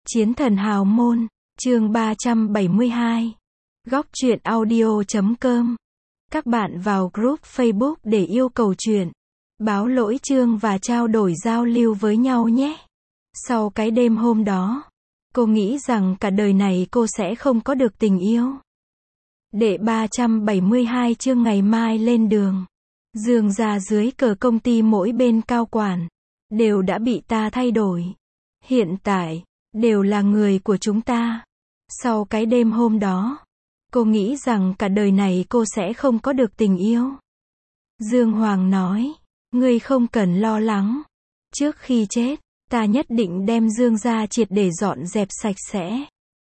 Chiến thần hào môn, chương 372. Góc truyện audio.com. Các bạn vào group Facebook để yêu cầu truyện, báo lỗi chương và trao đổi giao lưu với nhau nhé. Sau cái đêm hôm đó, cô nghĩ rằng cả đời này cô sẽ không có được tình yêu. Đệ 372 chương ngày mai lên đường. Dương gia dưới cờ công ty mỗi bên cao quản đều đã bị ta thay đổi. Hiện tại đều là người của chúng ta. Sau cái đêm hôm đó, cô nghĩ rằng cả đời này cô sẽ không có được tình yêu. Dương Hoàng nói, ngươi không cần lo lắng. Trước khi chết, ta nhất định đem Dương gia triệt để dọn dẹp sạch sẽ.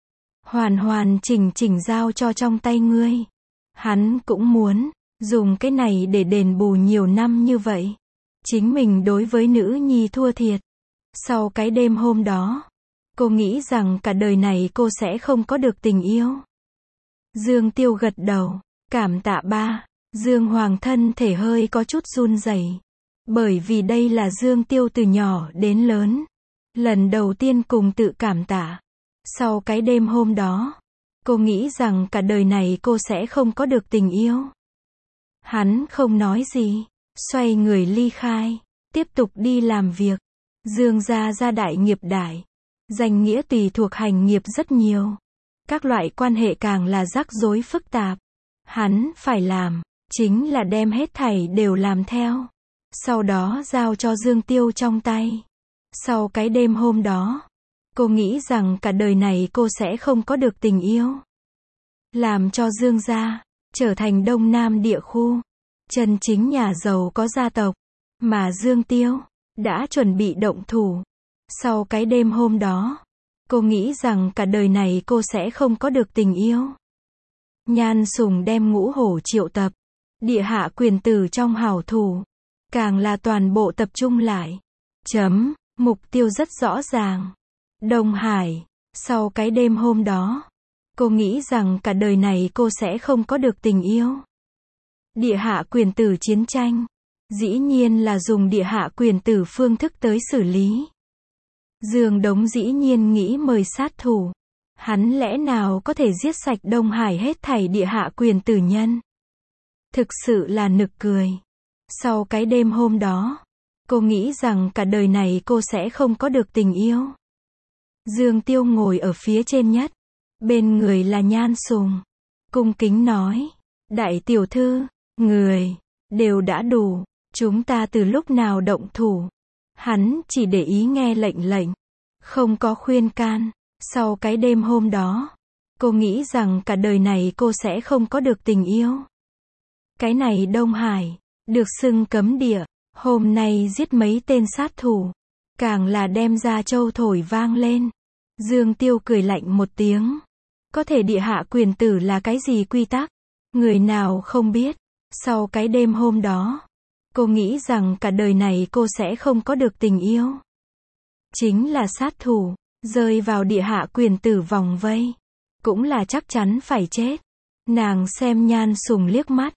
Hoàn chỉnh giao cho trong tay ngươi. Hắn cũng muốn dùng cái này để đền bù nhiều năm như vậy. Chính mình đối với nữ nhi thua thiệt. Sau cái đêm hôm đó, cô nghĩ rằng cả đời này cô sẽ không có được tình yêu. Dương Tiêu gật đầu, cảm tạ ba. Dương Hoàng thân thể hơi có chút run rẩy, bởi vì đây là Dương Tiêu từ nhỏ đến lớn lần đầu tiên cùng tự cảm tạ. Sau cái đêm hôm đó, cô nghĩ rằng cả đời này cô sẽ không có được tình yêu. Hắn không nói gì, xoay người ly khai, tiếp tục đi làm việc. Dương gia gia đại nghiệp đại, danh nghĩa tùy thuộc hành nghiệp rất nhiều. Các loại quan hệ càng là rắc rối phức tạp. Hắn phải làm, chính là đem hết thảy đều làm theo. Sau đó giao cho Dương Tiêu trong tay. Sau cái đêm hôm đó, cô nghĩ rằng cả đời này cô sẽ không có được tình yêu. Làm cho Dương gia trở thành Đông Nam địa khu, chân chính nhà giàu có gia tộc. Mà Dương Tiêu đã chuẩn bị động thủ. Sau cái đêm hôm đó, cô nghĩ rằng cả đời này cô sẽ không có được tình yêu. Nhan Sùng đem Ngũ Hổ triệu tập. Địa hạ quyền tử trong hảo thủ, càng là toàn bộ tập trung lại. Mục tiêu rất rõ ràng. Đông Hải. Sau cái đêm hôm đó, cô nghĩ rằng cả đời này cô sẽ không có được tình yêu. Địa hạ quyền tử chiến tranh, dĩ nhiên là dùng địa hạ quyền tử phương thức tới xử lý. Dương Đống dĩ nhiên nghĩ mời sát thủ. Hắn lẽ nào có thể giết sạch Đông Hải hết thảy địa hạ quyền tử nhân? Thực sự là nực cười. Sau cái đêm hôm đó, cô nghĩ rằng cả đời này cô sẽ không có được tình yêu. Dương Tiêu ngồi ở phía trên nhất. Bên người là Nhan Sùng. Cung kính nói, đại tiểu thư, người đều đã đủ. Chúng ta từ lúc nào động thủ? Hắn chỉ để ý nghe lệnh, không có khuyên can. Sau cái đêm hôm đó, cô nghĩ rằng cả đời này cô sẽ không có được tình yêu. Cái này Đông Hải, được xưng cấm địa, hôm nay giết mấy tên sát thủ, càng là đem ra châu thổi vang lên. Dương Tiêu cười lạnh một tiếng. Có thể địa hạ quyền tử là cái gì quy tắc? Người nào không biết. Sau cái đêm hôm đó, cô nghĩ rằng cả đời này cô sẽ không có được tình yêu. Chính là sát thủ, rơi vào địa hạ quyền tử vòng vây, cũng là chắc chắn phải chết. Nàng xem Nhan Sùng liếc mắt.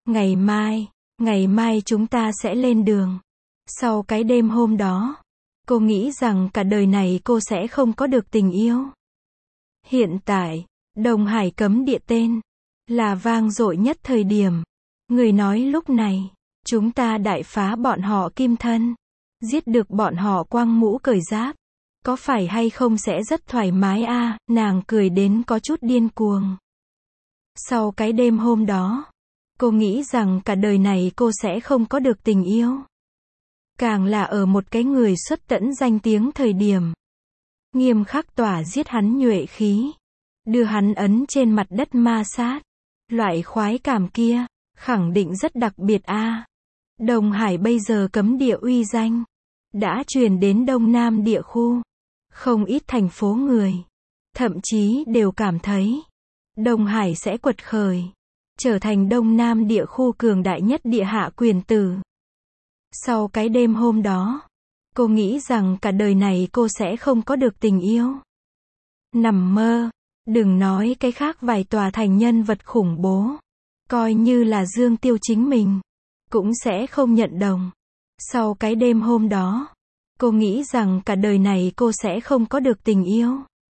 Ngày mai chúng ta sẽ lên đường. Sau cái đêm hôm đó, cô nghĩ rằng cả đời này cô sẽ không có được tình yêu. Hiện tại, Đông Hải cấm địa tên là vang dội nhất thời điểm. Người nói lúc này, chúng ta đại phá bọn họ kim thân, giết được bọn họ quăng mũ cởi giáp, có phải hay không sẽ rất thoải mái a? Nàng cười đến có chút điên cuồng. Sau cái đêm hôm đó, cô nghĩ rằng cả đời này cô sẽ không có được tình yêu. Càng là ở một cái người xuất tẫn danh tiếng thời điểm, nghiêm khắc tỏa giết hắn nhuệ khí, đưa hắn ấn trên mặt đất ma sát. Loại khoái cảm kia, khẳng định rất đặc biệt a. Đông Hải bây giờ cấm địa uy danh đã truyền đến Đông Nam địa khu. Không ít thành phố người, thậm chí đều cảm thấy Đông Hải sẽ quật khởi, trở thành Đông Nam địa khu cường đại nhất địa hạ quyền tử. Sau cái đêm hôm đó, cô nghĩ rằng cả đời này cô sẽ không có được tình yêu. Nằm mơ, đừng nói cái khác vài tòa thành nhân vật khủng bố, coi như là Dương Tiêu chính mình, cũng sẽ không nhận đồng. Sau cái đêm hôm đó, cô nghĩ rằng cả đời này cô sẽ không có được tình yêu.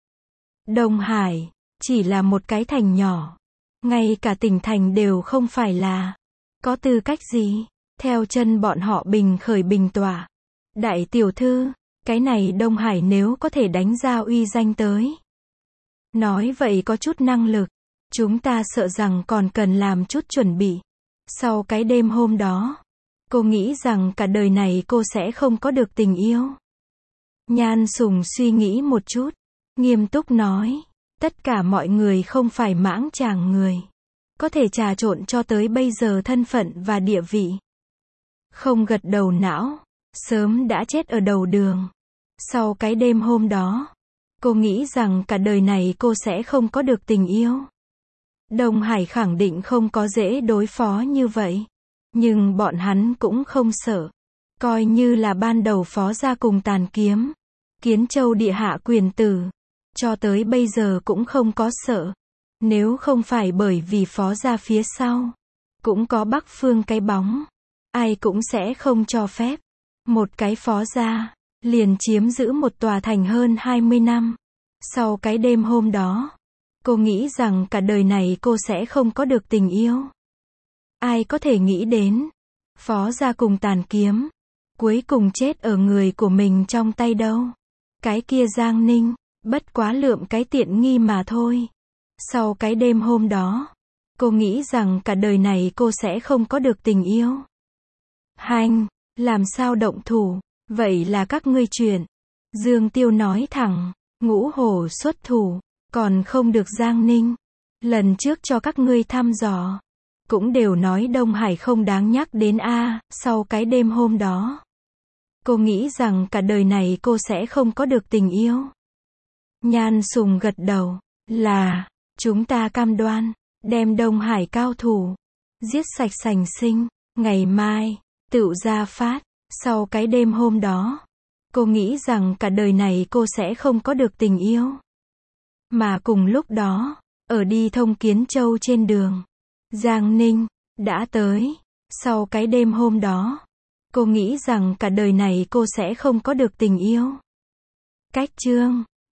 Đông Hải chỉ là một cái thành nhỏ. Ngay cả tỉnh thành đều không phải là. Có tư cách gì? Theo chân bọn họ bình khởi bình tỏa. Đại tiểu thư, cái này Đông Hải nếu có thể đánh ra uy danh tới. Nói vậy có chút năng lực. Chúng ta sợ rằng còn cần làm chút chuẩn bị. Sau cái đêm hôm đó, cô nghĩ rằng cả đời này cô sẽ không có được tình yêu. Nhan Sùng suy nghĩ một chút, nghiêm túc nói, tất cả mọi người không phải mãng chàng người. Có thể trà trộn cho tới bây giờ thân phận và địa vị. Không gật đầu não, sớm đã chết ở đầu đường. Sau cái đêm hôm đó, cô nghĩ rằng cả đời này cô sẽ không có được tình yêu. Đông Hải khẳng định không có dễ đối phó như vậy. Nhưng bọn hắn cũng không sợ. Coi như là ban đầu Phó gia cùng Tàn Kiếm, Kiến Châu địa hạ quyền tử. Cho tới bây giờ cũng không có sợ. Nếu không phải bởi vì Phó gia phía sau, cũng có Bắc Phương cái bóng. Ai cũng sẽ không cho phép. Một cái Phó gia, liền chiếm giữ một tòa thành hơn 20 năm. Sau cái đêm hôm đó, cô nghĩ rằng cả đời này cô sẽ không có được tình yêu. Ai có thể nghĩ đến, Phó gia cùng Tàn Kiếm, cuối cùng chết ở người của mình trong tay đâu. Cái kia Giang Ninh, bất quá lượm cái tiện nghi mà thôi. Sau cái đêm hôm đó, cô nghĩ rằng cả đời này cô sẽ không có được tình yêu. Hành, làm sao động thủ, vậy là các ngươi chuyện. Dương Tiêu nói thẳng, Ngũ Hổ xuất thủ, còn không được Giang Ninh. Lần trước cho các ngươi thăm dò, cũng đều nói Đông Hải không đáng nhắc đến a. Sau cái đêm hôm đó, cô nghĩ rằng cả đời này cô sẽ không có được tình yêu. Nhan Sùng gật đầu, là, chúng ta cam đoan, đem Đông Hải cao thủ, giết sạch sành sinh, ngày mai, tựu ra phát. Sau cái đêm hôm đó, cô nghĩ rằng cả đời này cô sẽ không có được tình yêu. Mà cùng lúc đó, ở đi thông Kiến Châu trên đường, Giang Ninh đã tới. Sau cái đêm hôm đó, cô nghĩ rằng cả đời này cô sẽ không có được tình yêu. Cách chương